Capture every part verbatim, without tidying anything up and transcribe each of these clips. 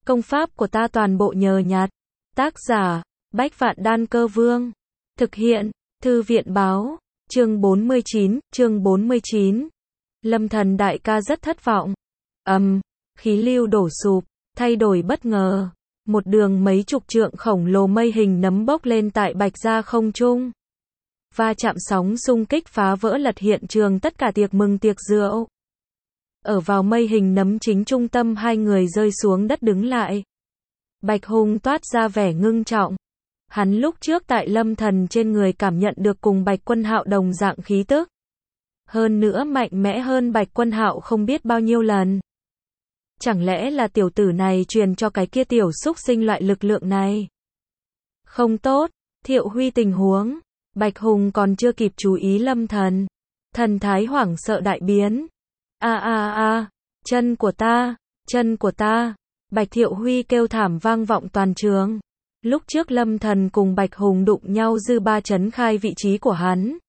Công pháp của ta toàn bộ nhờ nhặt. Tác giả, Bách Vạn Đan Cơ Vương. Thực hiện, Thư viện báo. Chương bốn mươi chín, chương bốn mươi chín. Lâm Thần đại ca rất thất vọng. Ầm, khí lưu đổ sụp, thay đổi bất ngờ. Một đường mấy chục trượng khổng lồ mây hình nấm bốc lên tại Bạch Gia không trung. Va chạm sóng xung kích phá vỡ lật hiện trường tất cả tiệc mừng tiệc rượu. Ở vào mây hình nấm chính trung tâm hai người rơi xuống đất đứng lại. Bạch Hùng toát ra vẻ ngưng trọng. Hắn lúc trước tại Lâm Thần trên người cảm nhận được cùng Bạch Quân Hạo đồng dạng khí tức. Hơn nữa mạnh mẽ hơn Bạch Quân Hạo không biết bao nhiêu lần. Chẳng lẽ là tiểu tử này truyền cho cái kia tiểu xúc sinh loại lực lượng này? Không tốt, Thiệu Huy tình huống. Bạch Hùng còn chưa kịp chú ý Lâm Thần. Thần thái hoảng sợ đại biến. A a a, chân của ta, chân của ta. Bạch Thiệu Huy kêu thảm vang vọng toàn trường. Lúc trước Lâm Thần cùng Bạch Hùng đụng nhau dư ba chấn khai vị trí của hắn.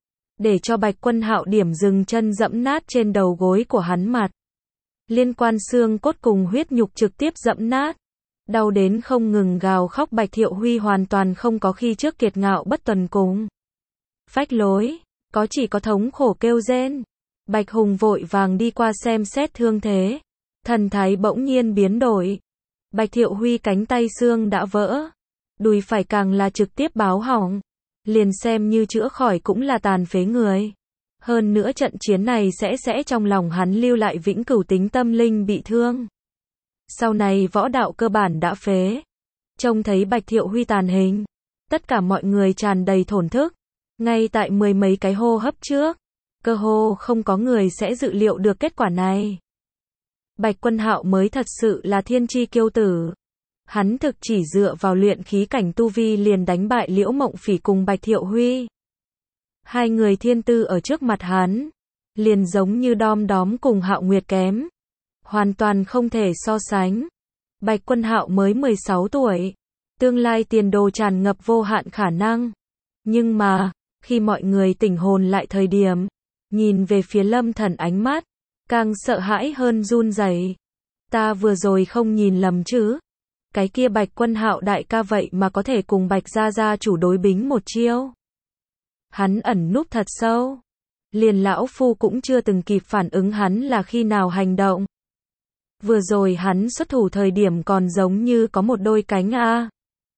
Để cho Bạch Quân Hạo điểm dừng chân dẫm nát trên đầu gối của hắn mặt. Liên quan xương cốt cùng huyết nhục trực tiếp dẫm nát. Đau đến không ngừng gào khóc. Bạch Thiệu Huy hoàn toàn không có khi trước kiệt ngạo bất tuần cùng. Phách lối, có chỉ có thống khổ kêu rên. Bạch Hùng vội vàng đi qua xem xét thương thế. Thần thái bỗng nhiên biến đổi. Bạch Thiệu Huy cánh tay xương đã vỡ. Đùi phải càng là trực tiếp báo hỏng. Liền xem như chữa khỏi cũng là tàn phế người. Hơn nữa trận chiến này sẽ sẽ trong lòng hắn lưu lại vĩnh cửu tính tâm linh bị thương. Sau này võ đạo cơ bản đã phế. Trông thấy Bạch Thiệu Huy tàn hình. Tất cả mọi người tràn đầy thổn thức. Ngay tại mười mấy cái hô hấp trước. Cơ hồ không có người sẽ dự liệu được kết quả này. Bạch Quân Hạo mới thật sự là thiên chi kiêu tử. Hắn thực chỉ dựa vào luyện khí cảnh tu vi liền đánh bại Liễu Mộng Phỉ cùng Bạch Thiệu Huy. Hai người thiên tư ở trước mặt hắn, liền giống như đom đóm cùng Hạo Nguyệt kém. Hoàn toàn không thể so sánh. Bạch Quân Hạo mới mười sáu tuổi. Tương lai tiền đồ tràn ngập vô hạn khả năng. Nhưng mà, khi mọi người tỉnh hồn lại thời điểm, nhìn về phía Lâm Thần ánh mắt, càng sợ hãi hơn run rẩy. Ta vừa rồi không nhìn lầm chứ? Cái kia Bạch Quân Hạo đại ca vậy mà có thể cùng Bạch Gia Gia chủ đối bính một chiêu. Hắn ẩn núp thật sâu. Liền lão phu cũng chưa từng kịp phản ứng hắn là khi nào hành động. Vừa rồi hắn xuất thủ thời điểm còn giống như có một đôi cánh a.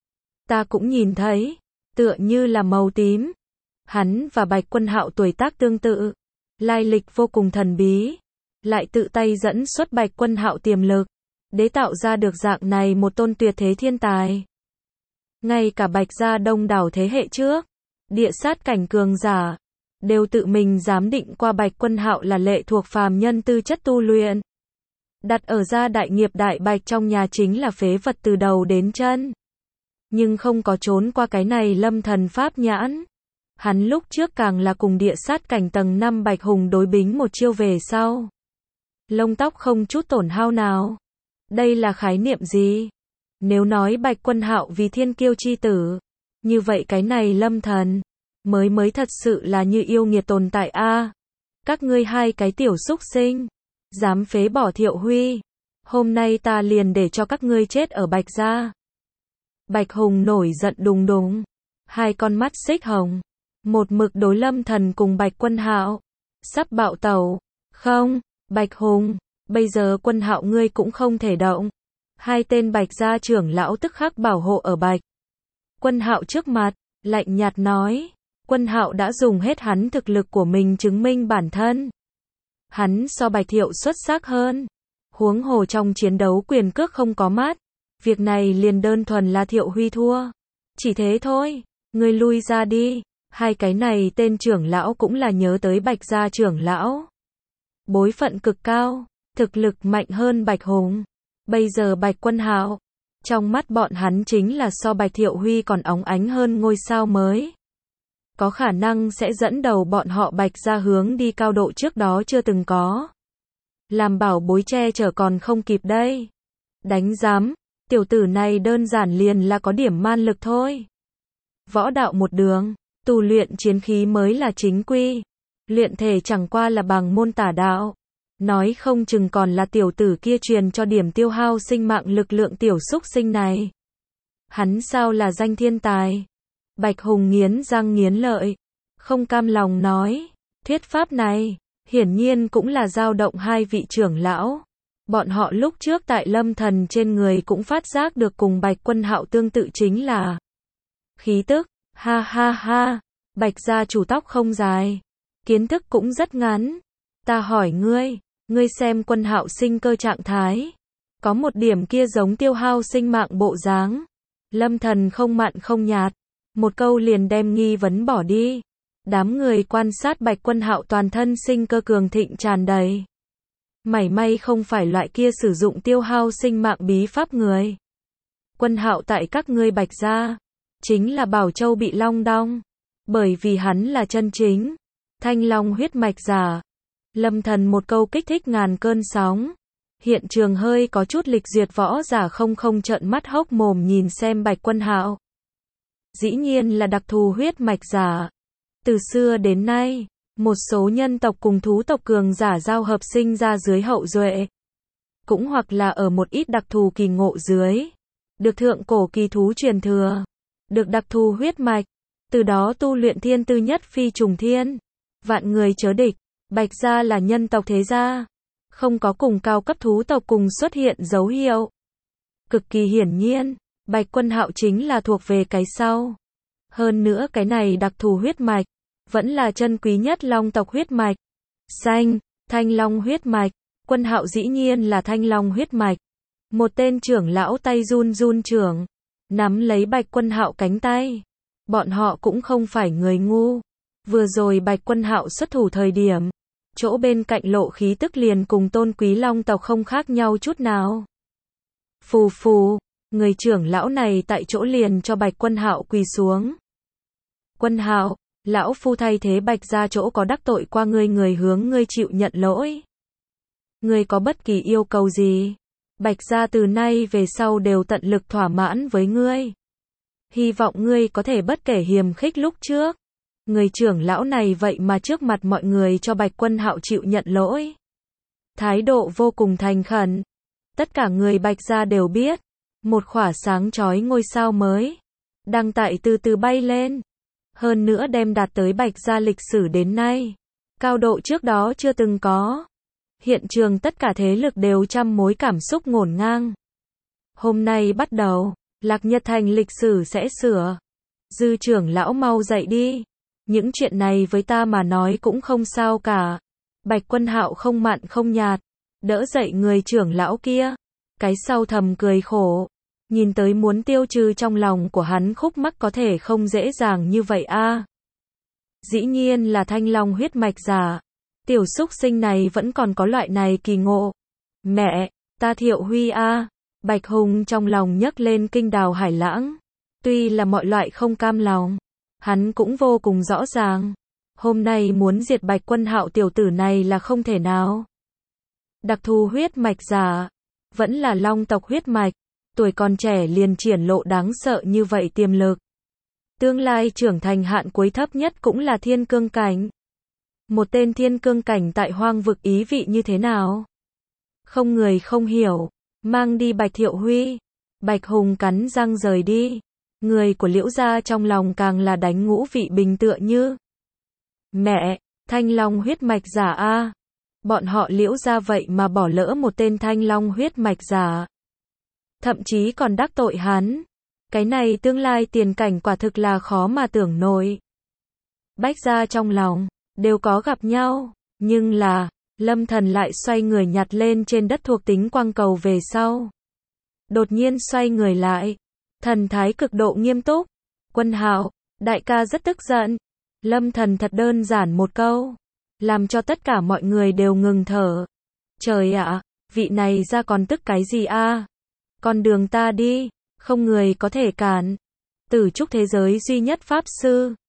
Ta cũng nhìn thấy, tựa như là màu tím. Hắn và Bạch Quân Hạo tuổi tác tương tự, lai lịch vô cùng thần bí, lại tự tay dẫn xuất Bạch Quân Hạo tiềm lực, để tạo ra được dạng này một tôn tuyệt thế thiên tài. Ngay cả Bạch Gia đông đảo thế hệ trước, địa sát cảnh cường giả, đều tự mình giám định qua Bạch Quân Hạo là lệ thuộc phàm nhân tư chất tu luyện. Đặt ở gia đại nghiệp đại bạch trong nhà chính là phế vật từ đầu đến chân. Nhưng không có trốn qua cái này Lâm Thần pháp nhãn. Hắn lúc trước càng là cùng địa sát cảnh tầng năm Bạch Hùng đối bính một chiêu về sau. Lông tóc không chút tổn hao nào. Đây là khái niệm gì? Nếu nói Bạch Quân Hạo vì thiên kiêu chi tử, như vậy cái này Lâm Thần mới mới thật sự là như yêu nghiệt tồn tại a. À, các ngươi hai cái tiểu xúc sinh, dám phế bỏ Thiệu Huy, hôm nay ta liền để cho các ngươi chết ở Bạch Gia. Bạch Hùng nổi giận đùng đùng, hai con mắt xích hồng, một mực đối Lâm Thần cùng Bạch Quân Hạo, sắp bạo tẩu. Không, Bạch Hùng, bây giờ Quân Hạo ngươi cũng không thể động. Hai tên Bạch Gia trưởng lão tức khắc bảo hộ ở Bạch Quân Hạo trước mặt, lạnh nhạt nói, Quân Hạo đã dùng hết hắn thực lực của mình chứng minh bản thân. Hắn so Bạch Thiệu xuất sắc hơn. Huống hồ trong chiến đấu quyền cước không có mát. Việc này liền đơn thuần là Thiệu Huy thua. Chỉ thế thôi, ngươi lui ra đi. Hai cái này tên trưởng lão cũng là nhớ tới Bạch Gia trưởng lão. Bối phận cực cao, thực lực mạnh hơn Bạch Hùng. Bây giờ Bạch Quân Hạo, trong mắt bọn hắn chính là so Bạch Thiệu Huy còn óng ánh hơn ngôi sao mới. Có khả năng sẽ dẫn đầu bọn họ Bạch Gia hướng đi cao độ trước đó chưa từng có. Làm bảo bối che chở còn không kịp đây. Đánh giám, tiểu tử này đơn giản liền là có điểm man lực thôi. Võ đạo một đường, tu luyện chiến khí mới là chính quy. Luyện thể chẳng qua là bằng môn tả đạo. Nói không chừng còn là tiểu tử kia truyền cho điểm tiêu hao sinh mạng lực lượng tiểu xúc sinh này. Hắn sao là danh thiên tài? Bạch Hùng nghiến răng nghiến lợi, không cam lòng nói, thuyết pháp này, hiển nhiên cũng là dao động hai vị trưởng lão. Bọn họ lúc trước tại Lâm Thần trên người cũng phát giác được cùng Bạch Quân Hạo tương tự chính là khí tức, ha ha ha, Bạch gia chủ tóc không dài, kiến thức cũng rất ngắn. Ta hỏi ngươi, ngươi xem Quân Hạo sinh cơ trạng thái, có một điểm kia giống tiêu hao sinh mạng bộ dáng. Lâm Thần không mặn không nhạt, một câu liền đem nghi vấn bỏ đi. Đám người quan sát Bạch Quân Hạo toàn thân sinh cơ cường thịnh tràn đầy. Mảy may không phải loại kia sử dụng tiêu hao sinh mạng bí pháp người. Quân Hạo tại các ngươi Bạch gia, chính là Bảo Châu bị long đong, bởi vì hắn là chân chính Thanh Long huyết mạch giả. Lâm Thần một câu kích thích ngàn cơn sóng. Hiện trường hơi có chút lịch duyệt võ giả không không trợn mắt hốc mồm nhìn xem Bạch Quân Hạo. Dĩ nhiên là đặc thù huyết mạch giả. Từ xưa đến nay, một số nhân tộc cùng thú tộc cường giả giao hợp sinh ra dưới hậu duệ, cũng hoặc là ở một ít đặc thù kỳ ngộ dưới, được thượng cổ kỳ thú truyền thừa, được đặc thù huyết mạch, từ đó tu luyện thiên tư nhất phi trùng thiên, vạn người chớ địch. Bạch gia là nhân tộc thế gia, không có cùng cao cấp thú tộc cùng xuất hiện dấu hiệu. Cực kỳ hiển nhiên, Bạch Quân Hạo chính là thuộc về cái sau. Hơn nữa cái này đặc thù huyết mạch, vẫn là chân quý nhất long tộc huyết mạch. Xanh, Thanh Long huyết mạch, Quân Hạo dĩ nhiên là Thanh Long huyết mạch. Một tên trưởng lão tay run run trưởng, nắm lấy Bạch Quân Hạo cánh tay. Bọn họ cũng không phải người ngu. Vừa rồi Bạch Quân Hạo xuất thủ thời điểm, chỗ bên cạnh lộ khí tức liền cùng tôn quý long tộc không khác nhau chút nào. Phù phù, người trưởng lão này tại chỗ liền cho Bạch Quân Hạo quỳ xuống. Quân Hạo, lão phu thay thế Bạch gia chỗ có đắc tội qua ngươi, người hướng ngươi chịu nhận lỗi. Ngươi có bất kỳ yêu cầu gì, Bạch gia từ nay về sau đều tận lực thỏa mãn với ngươi. Hy vọng ngươi có thể bất kể hiềm khích lúc trước. Người trưởng lão này vậy mà trước mặt mọi người cho Bạch Quân Hạo chịu nhận lỗi. Thái độ vô cùng thành khẩn. Tất cả người Bạch gia đều biết, một khỏa sáng chói ngôi sao mới đang tại từ từ bay lên. Hơn nữa đem đạt tới Bạch gia lịch sử đến nay, cao độ trước đó chưa từng có. Hiện trường tất cả thế lực đều trăm mối cảm xúc ngổn ngang. Hôm nay bắt đầu, Lạc Nhật Thành lịch sử sẽ sửa. Dư trưởng lão mau dậy đi. Những chuyện này với ta mà nói cũng không sao cả. Bạch Quân Hạo không mặn không nhạt, đỡ dậy người trưởng lão kia. Cái sau thầm cười khổ, nhìn tới muốn tiêu trừ trong lòng của hắn khúc mắc có thể không dễ dàng như vậy a. À. Dĩ nhiên là Thanh Long huyết mạch giả. Tiểu xúc sinh này vẫn còn có loại này kỳ ngộ. Mẹ, ta Thiệu Huy a. À. Bạch Hùng trong lòng nhấc lên kinh đào hải lãng. Tuy là mọi loại không cam lòng, hắn cũng vô cùng rõ ràng. Hôm nay muốn diệt Bạch Quân Hạo tiểu tử này là không thể nào. Đặc thù huyết mạch giả, vẫn là long tộc huyết mạch, tuổi còn trẻ liền triển lộ đáng sợ như vậy tiềm lực. Tương lai trưởng thành hạn cuối thấp nhất cũng là thiên cương cảnh. Một tên thiên cương cảnh tại hoang vực ý vị như thế nào? Không người không hiểu. Mang đi Bạch Thiệu Huy. Bạch Hùng cắn răng rời đi. Người của Liễu gia trong lòng càng là đánh ngũ vị bình tựa như. Mẹ, Thanh Long huyết mạch giả a. À. Bọn họ Liễu gia vậy mà bỏ lỡ một tên Thanh Long huyết mạch giả. Thậm chí còn đắc tội hắn. Cái này tương lai tiền cảnh quả thực là khó mà tưởng nổi. Bách gia trong lòng đều có gặp nhau, nhưng là Lâm Thần lại xoay người nhặt lên trên đất thuộc tính quang cầu về sau. Đột nhiên xoay người lại, thần thái cực độ nghiêm túc. Quân Hạo, đại ca rất tức giận. Lâm Thần thật đơn giản một câu, làm cho tất cả mọi người đều ngừng thở. Trời ạ, vị này ra còn tức cái gì a? À? Con đường ta đi, không người có thể cản. Tử trúc thế giới duy nhất pháp sư,